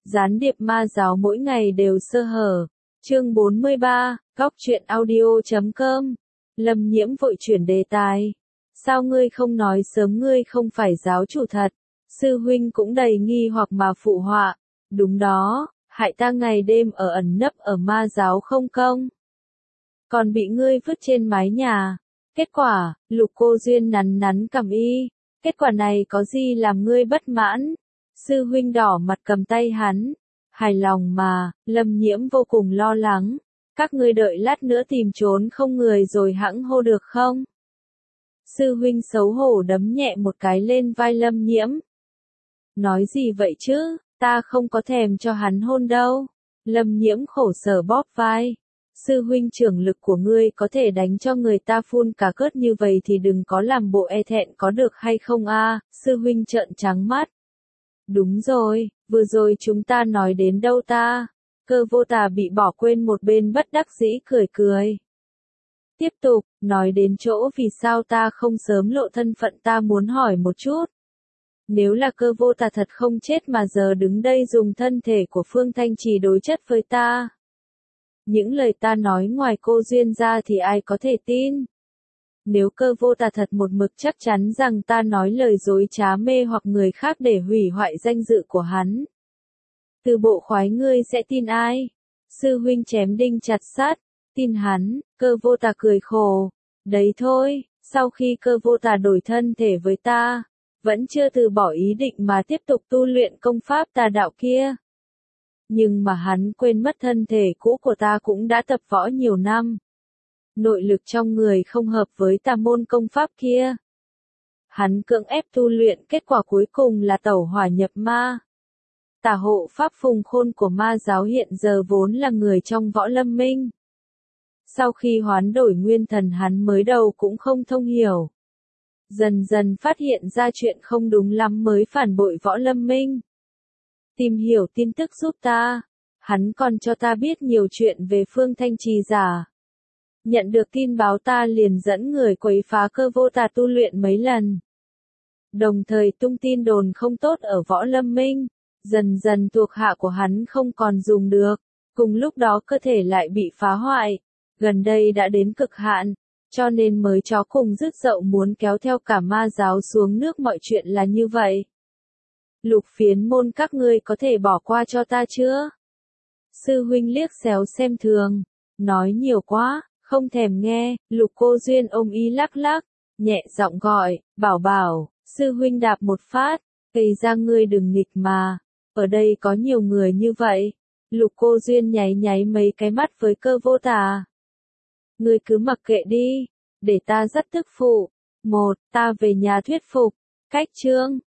Gián điệp ma giáo mỗi ngày đều sơ hở. Chương 43, Góc truyện audio.com. Lâm Nhiễm vội chuyển đề tài. Sao ngươi không nói sớm, ngươi không phải giáo chủ thật? Sư huynh cũng đầy nghi hoặc mà phụ họa. Đúng đó, hại ta ngày đêm ở ẩn nấp ở ma giáo không công. Còn bị ngươi vứt trên mái nhà. Kết quả, Lục Cô Duyên nắn nắn cằm y. Kết quả này có gì làm ngươi bất mãn? Sư huynh đỏ mặt cầm tay hắn. Hài lòng mà, Lâm Nhiễm vô cùng lo lắng. Các ngươi đợi lát nữa tìm trốn không người rồi hẵng hô được không? Sư huynh xấu hổ đấm nhẹ một cái lên vai Lâm Nhiễm. Nói gì vậy chứ, ta không có thèm cho hắn hôn đâu. Lâm Nhiễm khổ sở bóp vai. Sư huynh trưởng lực của ngươi có thể đánh cho người ta phun cả cớt như vậy thì đừng có làm bộ e thẹn có được hay không a? Sư huynh trợn trắng mắt. Đúng rồi, vừa rồi chúng ta nói đến đâu ta? Cơ Vô Tà bị bỏ quên một bên bất đắc dĩ cười cười. Tiếp tục, nói đến chỗ vì sao ta không sớm lộ thân phận, ta muốn hỏi một chút. Nếu là Cơ Vô Tà thật không chết mà giờ đứng đây dùng thân thể của Phương Thanh Trì đối chất với ta. Những lời ta nói ngoài cô Duyên ra thì ai có thể tin? Nếu Cơ Vô Tà thật một mực chắc chắn rằng ta nói lời dối trá mê hoặc người khác để hủy hoại danh dự của hắn. Từ bộ khoái ngươi sẽ tin ai? Sư huynh chém đinh chặt sắt, tin hắn. Cơ Vô Tà cười khổ. Đấy thôi, sau khi Cơ Vô Tà đổi thân thể với ta, vẫn chưa từ bỏ ý định mà tiếp tục tu luyện công pháp tà đạo kia. Nhưng mà hắn quên mất thân thể cũ của ta cũng đã tập võ nhiều năm. Nội lực trong người không hợp với tà môn công pháp kia. Hắn cưỡng ép tu luyện, kết quả cuối cùng là tẩu hỏa nhập ma. Tà hộ pháp Phùng Khôn của ma giáo hiện giờ vốn là người trong võ lâm minh. Sau khi hoán đổi nguyên thần hắn mới đầu cũng không thông hiểu. Dần dần phát hiện ra chuyện không đúng lắm mới phản bội võ lâm minh. Tìm hiểu tin tức giúp ta. Hắn còn cho ta biết nhiều chuyện về Phương Thanh Trì giả. Nhận được tin báo ta liền dẫn người quấy phá Cơ Vô Tà tu luyện mấy lần. Đồng thời tung tin đồn không tốt ở võ lâm minh. Dần dần thuộc hạ của hắn không còn dùng được. Cùng lúc đó cơ thể lại bị phá hoại. Gần đây đã đến cực hạn. Cho nên mới chó cùng rứt dậu muốn kéo theo cả ma giáo xuống nước, mọi chuyện là như vậy. Lục Phiến Môn các ngươi có thể bỏ qua cho ta chưa? Sư huynh liếc xéo xem thường. Nói nhiều quá, không thèm nghe. Lục Cô Duyên ôm y lắc lắc. Nhẹ giọng gọi, bảo bảo. Sư huynh đạp một phát. Gây ra ngươi đừng nghịch mà. Ở đây có nhiều người như vậy. Lục Cô Duyên nháy nháy mấy cái mắt với Cơ Vô Tà. Ngươi cứ mặc kệ đi. Để ta dắt tức phụ. Ta về nhà thuyết phục. Cách chương.